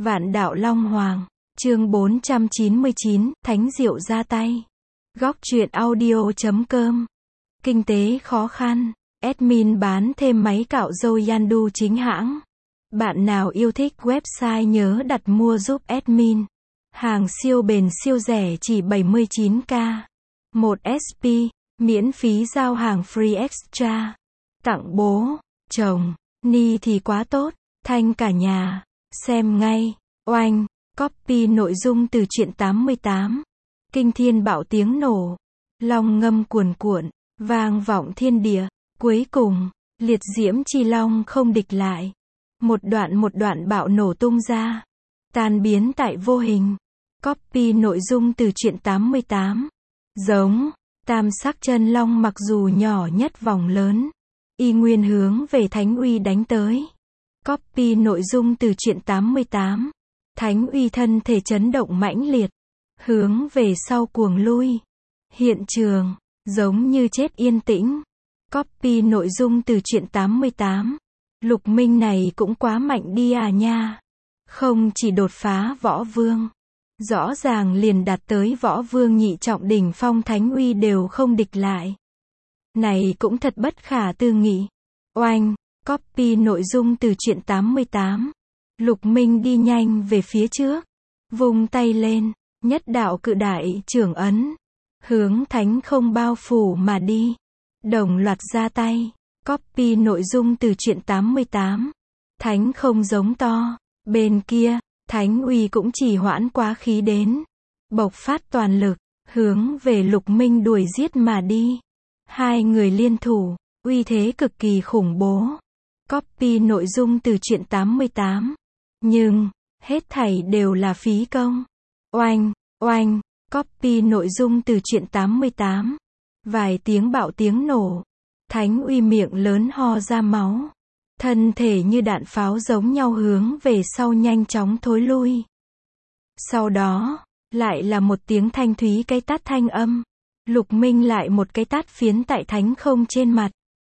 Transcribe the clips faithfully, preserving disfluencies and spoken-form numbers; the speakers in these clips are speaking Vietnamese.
Vạn đạo Long Hoàng. Chương bốn trăm chín mươi chín, Thánh Diệu ra tay. Góc truyện audio chấm com. Kinh tế khó khăn. Admin bán thêm máy cạo râu Yandu chính hãng. Bạn nào yêu thích website nhớ đặt mua giúp admin. Hàng siêu bền siêu rẻ chỉ bảy mươi chín k. một ét pê, miễn phí giao hàng free extra. Tặng bố, chồng, ni thì quá tốt, thanh cả nhà. Xem ngay. Oanh. Copy nội dung từ truyện tám mươi tám. Kinh thiên bạo tiếng nổ. Long ngâm cuồn cuộn, vang vọng thiên địa. Cuối cùng, liệt diễm chi long không địch lại. Một đoạn một đoạn bạo nổ tung ra. Tan biến tại vô hình. Copy nội dung từ truyện tám mươi tám. Giống. Tam sắc chân long mặc dù nhỏ nhất vòng lớn. Y nguyên hướng về Thánh Uy đánh tới. Copy nội dung từ truyện tám mươi tám. Thánh Uy thân thể chấn động mãnh liệt. Hướng về sau cuồng lui. Hiện trường, giống như chết yên tĩnh. Copy nội dung từ truyện tám mươi tám. Lục Minh này cũng quá mạnh đi à nha. Không chỉ đột phá võ vương. Rõ ràng liền đạt tới võ vương nhị trọng đỉnh phong Thánh Uy đều không địch lại. Này cũng thật bất khả tư nghị. Oanh. Copy nội dung từ truyện tám mươi tám. Lục Minh đi nhanh về phía trước. Vung tay lên. Nhất đạo cự đại trưởng ấn. Hướng thánh không bao phủ mà đi. Đồng loạt ra tay. Copy nội dung từ truyện tám mươi tám. Thánh không giống to. Bên kia, Thánh Uy cũng chỉ hoãn quá khí đến. Bộc phát toàn lực. Hướng về Lục Minh đuổi giết mà đi. Hai người liên thủ. Uy thế cực kỳ khủng bố. Copy nội dung từ truyện tám mươi tám. Nhưng, hết thảy đều là phí công. Oanh, oanh, copy nội dung từ truyện tám mươi tám. Vài tiếng bạo tiếng nổ. Thánh Uy miệng lớn ho ra máu. Thân thể như đạn pháo giống nhau hướng về sau nhanh chóng thối lui. Sau đó, lại là một tiếng thanh thúy cái tát thanh âm. Lục Minh lại một cái tát phiến tại thánh không trên mặt.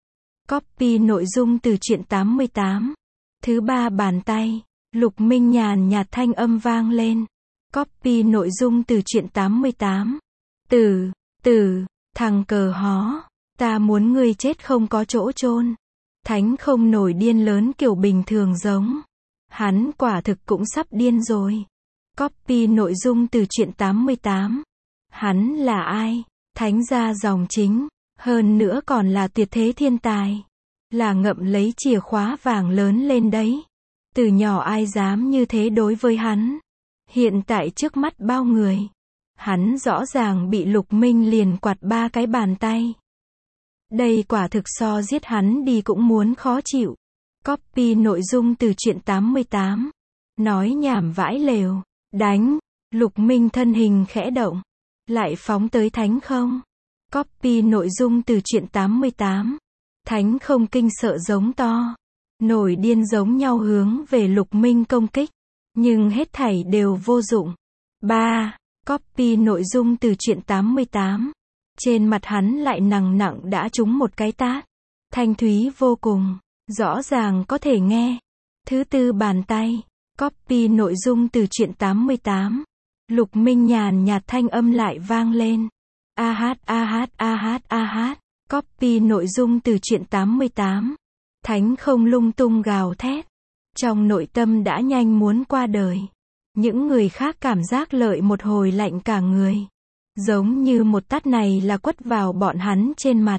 Copy nội dung từ truyện tám mươi tám. Thứ ba bàn tay. Lục Minh nhàn nhạt thanh âm vang lên. Copy nội dung từ truyện tám mươi tám. Tử, tử, thằng cờ hó. Ta muốn ngươi chết không có chỗ chôn. Thánh không nổi điên lớn kiểu bình thường giống. Hắn quả thực cũng sắp điên rồi. Copy nội dung từ truyện tám mươi tám. Hắn là ai? Thánh gia dòng chính. Hơn nữa còn là tuyệt thế thiên tài. Là ngậm lấy chìa khóa vàng lớn lên đấy. Từ nhỏ ai dám như thế đối với hắn. Hiện tại trước mắt bao người. Hắn rõ ràng bị Lục Minh liền quạt ba cái bàn tay. Đây quả thực so giết hắn đi cũng muốn khó chịu. Copy nội dung từ truyện tám mươi tám. Nói nhảm vãi lều. Đánh. Lục Minh thân hình khẽ động. Lại phóng tới thánh không. Copy nội dung từ truyện tám mươi tám. Thánh không kinh sợ giống to. Nổi điên giống nhau hướng về Lục Minh công kích. Nhưng hết thảy đều vô dụng. ba. Copy nội dung từ truyện tám mươi tám. Trên mặt hắn lại nặng nặng đã trúng một cái tát. Thanh thúy vô cùng. Rõ ràng có thể nghe. Thứ tư bàn tay. Copy nội dung từ truyện tám mươi tám. Lục Minh nhàn nhạt thanh âm lại vang lên. A hát a hát a hát a hát. Copy nội dung từ truyện tám mươi tám. Thánh không lung tung gào thét. Trong nội tâm đã nhanh muốn qua đời. Những người khác cảm giác lợi một hồi lạnh cả người. Giống như một tát này là quất vào bọn hắn trên mặt.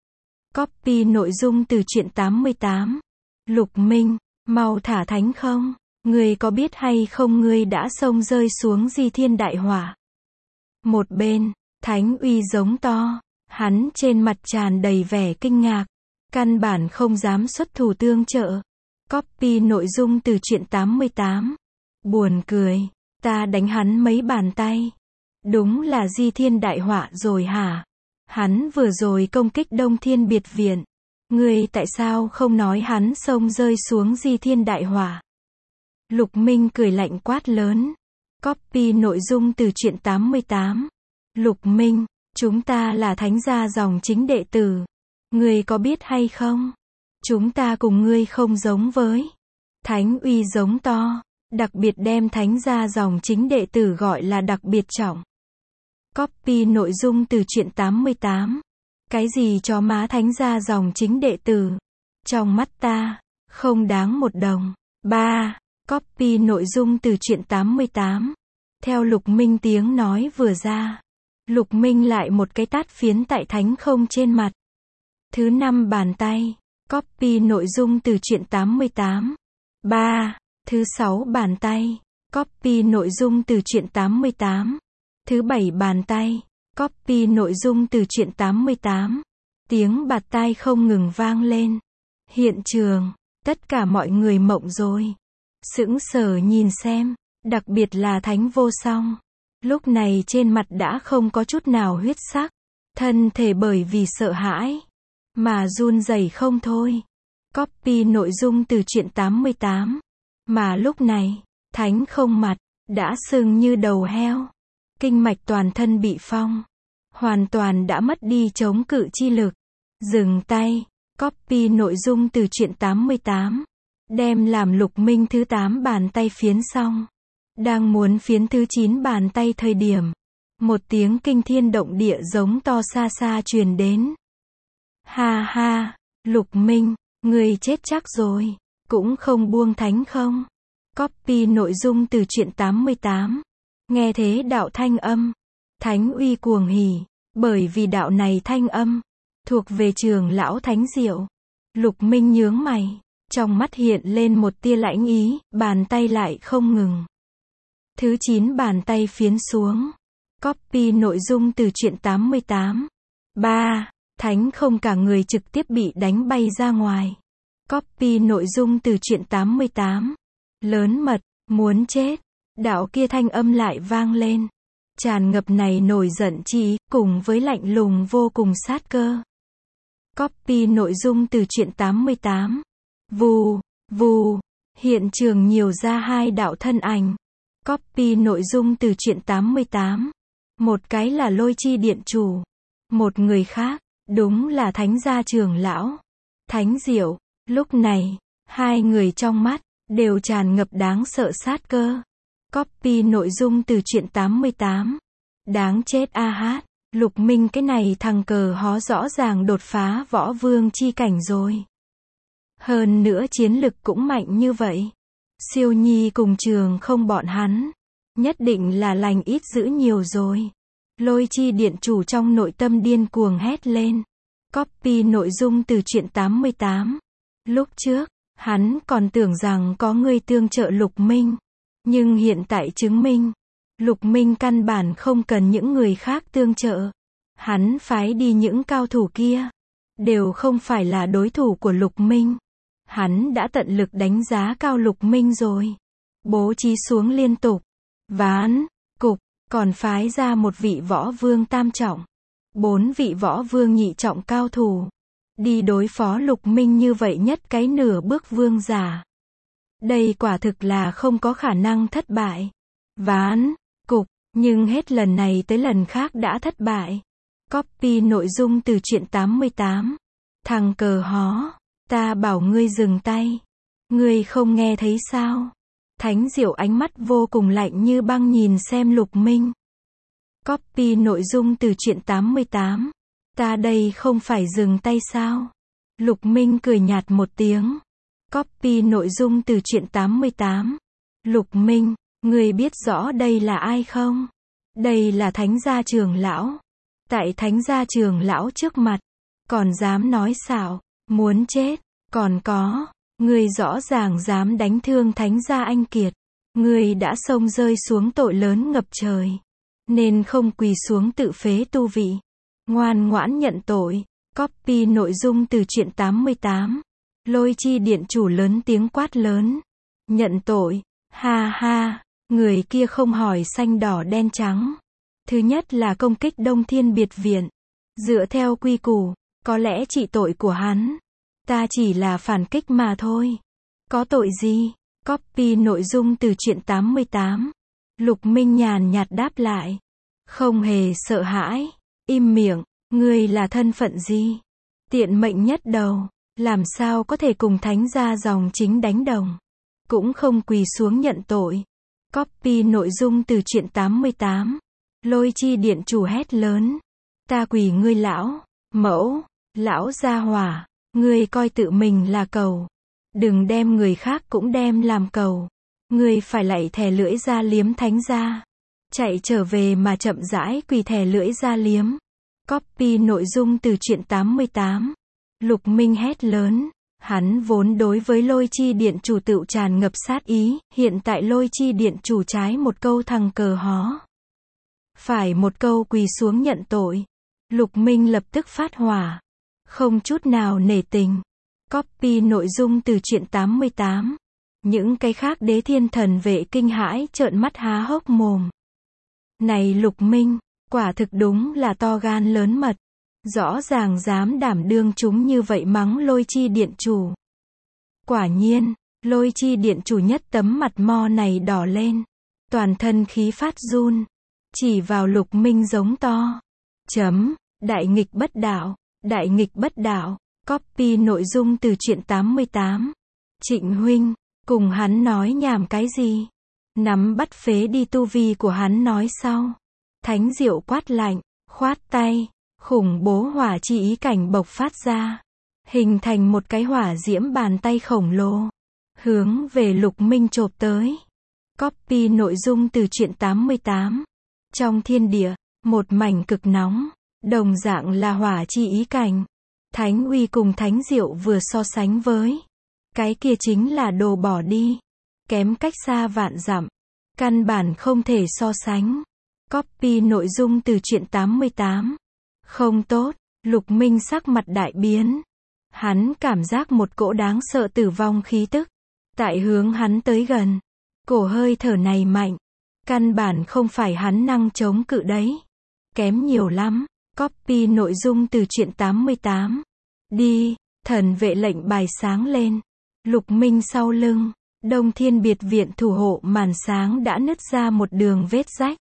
Copy nội dung từ truyện tám mươi tám. Lục Minh, mau thả thánh không? Ngươi có biết hay không ngươi đã xông rơi xuống di thiên đại hỏa. Một bên, Thánh Uy giống to. Hắn trên mặt tràn đầy vẻ kinh ngạc. Căn bản không dám xuất thủ tương trợ. Copy nội dung từ truyện tám mươi tám. Buồn cười. Ta đánh hắn mấy bàn tay. Đúng là di thiên đại họa rồi hả? Hắn vừa rồi công kích Đông Thiên biệt viện. Ngươi tại sao không nói hắn xông rơi xuống di thiên đại họa? Lục Minh cười lạnh quát lớn. Copy nội dung từ truyện tám mươi tám. Lục Minh, chúng ta là thánh gia dòng chính đệ tử. Ngươi có biết hay không? Chúng ta cùng ngươi không giống với. Thánh Uy giống to. Đặc biệt đem thánh gia dòng chính đệ tử gọi là đặc biệt trọng. Copy nội dung từ truyện tám mươi tám. Cái gì cho má thánh gia dòng chính đệ tử? Trong mắt ta, không đáng một đồng. ba. Copy nội dung từ truyện tám mươi tám. Theo Lục Minh tiếng nói vừa ra, Lục Minh lại một cái tát phiến tại thánh không trên mặt. Thứ năm bàn tay. Copy nội dung từ truyện tám mươi tám. ba. Thứ sáu bàn tay. Copy nội dung từ truyện tám mươi tám. Thứ bảy bàn tay. Copy nội dung từ truyện tám mươi tám. Tiếng bạt tai không ngừng vang lên. Hiện trường, tất cả mọi người mộng rồi. Sững sờ nhìn xem, đặc biệt là Thánh Vô Song. Lúc này trên mặt đã không có chút nào huyết sắc. Thân thể bởi vì sợ hãi mà run rẩy không thôi. Copy nội dung từ truyện tám mươi tám. Mà lúc này, Thánh không mặt, đã sưng như đầu heo. Kinh mạch toàn thân bị phong. Hoàn toàn đã mất đi chống cự chi lực. Dừng tay. Copy nội dung từ truyện tám mươi tám. Đem làm Lục Minh thứ tám bàn tay phiến xong. Đang muốn phiến thứ chín bàn tay thời điểm. Một tiếng kinh thiên động địa giống to xa xa truyền đến. Ha ha, Lục Minh, người chết chắc rồi. Cũng không buông thánh không? Copy nội dung từ truyện tám mươi tám. Nghe thế đạo thanh âm. Thánh uy cuồng hỉ. Bởi vì đạo này thanh âm thuộc về trưởng lão Thánh Diệu. Lục Minh nhướng mày. Trong mắt hiện lên một tia lãnh ý. Bàn tay lại không ngừng. Thứ chín bàn tay phiến xuống. Copy nội dung từ truyện tám mươi tám. ba. Thánh không cả người trực tiếp bị đánh bay ra ngoài. Copy nội dung từ truyện tám mươi tám. Lớn mật, muốn chết. Đạo kia thanh âm lại vang lên. Tràn ngập này nổi giận chi, cùng với lạnh lùng vô cùng sát cơ. Copy nội dung từ truyện tám mươi tám. Vù, vù. Hiện trường nhiều ra hai đạo thân ảnh. Copy nội dung từ truyện tám mươi tám. Một cái là Lôi Chi Điện Chủ. Một người khác, đúng là Thánh gia trưởng lão. Thánh Diệu. Lúc này, hai người trong mắt, đều tràn ngập đáng sợ sát cơ. Copy nội dung từ truyện tám mươi tám. Đáng chết a hát. Lục Minh cái này thằng cờ hó rõ ràng đột phá võ vương chi cảnh rồi. Hơn nữa chiến lực cũng mạnh như vậy. Siêu Nhi cùng Trường không bọn hắn. Nhất định là lành ít dữ nhiều rồi. Lôi Chi Điện Chủ trong nội tâm điên cuồng hét lên. Copy nội dung từ truyện tám mươi tám. Lúc trước, hắn còn tưởng rằng có người tương trợ Lục Minh. Nhưng hiện tại chứng minh, Lục Minh căn bản không cần những người khác tương trợ. Hắn phái đi những cao thủ kia, đều không phải là đối thủ của Lục Minh. Hắn đã tận lực đánh giá cao Lục Minh rồi. Bố trí xuống liên tục. Ván, cục, còn phái ra một vị võ vương tam trọng. Bốn vị võ vương nhị trọng cao thủ. Đi đối phó Lục Minh như vậy nhất cái nửa bước vương giả. Đây quả thực là không có khả năng thất bại. Ván, cục, nhưng hết lần này tới lần khác đã thất bại. Copy nội dung từ truyện tám mươi tám. Thằng cờ hó, ta bảo ngươi dừng tay. Ngươi không nghe thấy sao? Thánh Diệu ánh mắt vô cùng lạnh như băng nhìn xem Lục Minh. Copy nội dung từ truyện tám mươi tám. Ta đây không phải dừng tay sao? Lục Minh cười nhạt một tiếng. Copy nội dung từ truyện tám mươi tám. Lục Minh, ngươi biết rõ đây là ai không? Đây là Thánh gia trưởng lão. Tại Thánh gia trưởng lão trước mặt, còn dám nói xạo, muốn chết, còn có, ngươi rõ ràng dám đánh thương Thánh gia anh kiệt. Ngươi đã xông rơi xuống tội lớn ngập trời, nên không quỳ xuống tự phế tu vị. Ngoan ngoãn nhận tội. Copy nội dung từ truyện tám mươi tám. Lôi Chi Điện Chủ lớn tiếng quát lớn. Nhận tội. Ha ha. Người kia không hỏi xanh đỏ đen trắng. Thứ nhất là công kích Đông Thiên Biệt Viện. Dựa theo quy củ, có lẽ trị tội của hắn. Ta chỉ là phản kích mà thôi. Có tội gì? Copy nội dung từ truyện tám mươi tám. Lục Minh nhàn nhạt đáp lại. Không hề sợ hãi. Im miệng. Ngươi là thân phận gì? Tiện mệnh nhất đầu. Làm sao có thể cùng Thánh gia dòng chính đánh đồng? cũng không quỳ xuống nhận tội. Copy nội dung từ truyện tám mươi tám. Lôi chi điện chủ hét lớn. Ta quỳ ngươi lão, mẫu, lão gia hỏa, ngươi coi tự mình là cầu. Đừng đem người khác cũng đem làm cầu. Ngươi phải lạy thè lưỡi ra liếm thánh gia. Chạy trở về mà chậm rãi quỳ thè lưỡi ra liếm. Copy nội dung từ truyện tám mươi tám. Lục Minh hét lớn. Hắn vốn đối với lôi chi điện chủ tựu tràn ngập sát ý, hiện tại lôi chi điện chủ trái một câu thằng cờ hó. Phải một câu quỳ xuống nhận tội. Lục Minh lập tức phát hỏa. Không chút nào nể tình. Copy nội dung từ truyện tám mươi tám. Những cái khác đế thiên thần vệ kinh hãi trợn mắt há hốc mồm. Này Lục Minh, quả thực đúng là to gan lớn mật. Rõ ràng dám đảm đương chúng như vậy mắng lôi chi điện chủ. Quả nhiên, lôi chi điện chủ nhất tấm mặt mo này đỏ lên. Toàn thân khí phát run. Chỉ vào Lục Minh giống to. Chấm, đại nghịch bất đạo, đại nghịch bất đạo. Copy nội dung từ truyện tám mươi tám. Trịnh huynh, cùng hắn nói nhảm cái gì? Nắm bắt phế đi tu vi của hắn nói sau. Thánh Diệu quát lạnh, khoát tay. Khủng bố hỏa chi ý cảnh bộc phát ra. Hình thành một cái hỏa diễm bàn tay khổng lồ. Hướng về Lục Minh chộp tới. Copy nội dung từ truyện tám mươi tám. Trong thiên địa, một mảnh cực nóng. Đồng dạng là hỏa chi ý cảnh. Thánh uy cùng thánh diệu vừa so sánh với. Cái kia chính là đồ bỏ đi. Kém cách xa vạn dặm. Căn bản không thể so sánh. Copy nội dung từ truyện tám mươi tám. Không tốt, Lục Minh sắc mặt đại biến. Hắn cảm giác một cỗ đáng sợ tử vong khí tức. Tại hướng hắn tới gần. Cổ hơi thở này mạnh. Căn bản không phải hắn năng chống cự đấy. Kém nhiều lắm. Copy nội dung từ truyện tám mươi tám. Đi, thần vệ lệnh bài sáng lên. Lục Minh sau lưng. Đông Thiên biệt viện thủ hộ màn sáng đã nứt ra một đường vết rách.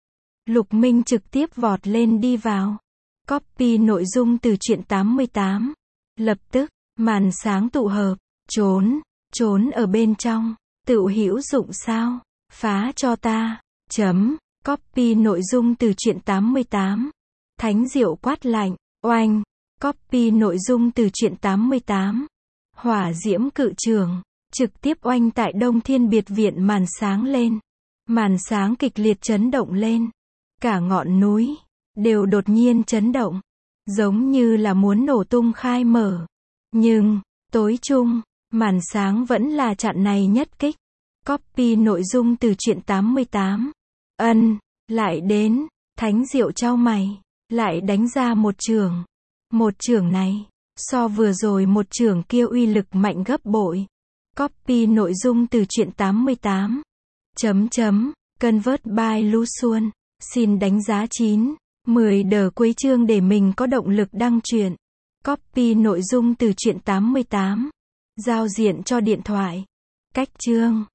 Lục Minh trực tiếp vọt lên đi vào. Copy nội dung từ truyện tám mươi tám. Lập tức, màn sáng tụ hợp. Trốn, trốn ở bên trong. Tự hữu dụng sao? Phá cho ta. Chấm. Copy nội dung từ truyện tám mươi tám. Thánh Diệu quát lạnh. Oanh. Copy nội dung từ truyện tám mươi tám. Hỏa diễm cự trường. Trực tiếp oanh tại Đông Thiên biệt viện màn sáng lên. Màn sáng kịch liệt chấn động lên. Cả ngọn núi đều đột nhiên chấn động, giống như là muốn nổ tung khai mở. Nhưng, tối chung, màn sáng vẫn là chặn này nhất kích. Copy nội dung từ truyện tám mươi tám. Ân, lại đến, Thánh Diệu chau mày, lại đánh ra một chưởng. Một chưởng này, so vừa rồi một chưởng kia uy lực mạnh gấp bội. Copy nội dung từ truyện tám mươi tám. Chấm chấm, convert by Lu Xuân. Xin đánh giá chín, mười đờ cuối chương để mình có động lực đăng truyện. Copy nội dung từ truyện tám mươi tám. Giao diện cho điện thoại. Cách chương.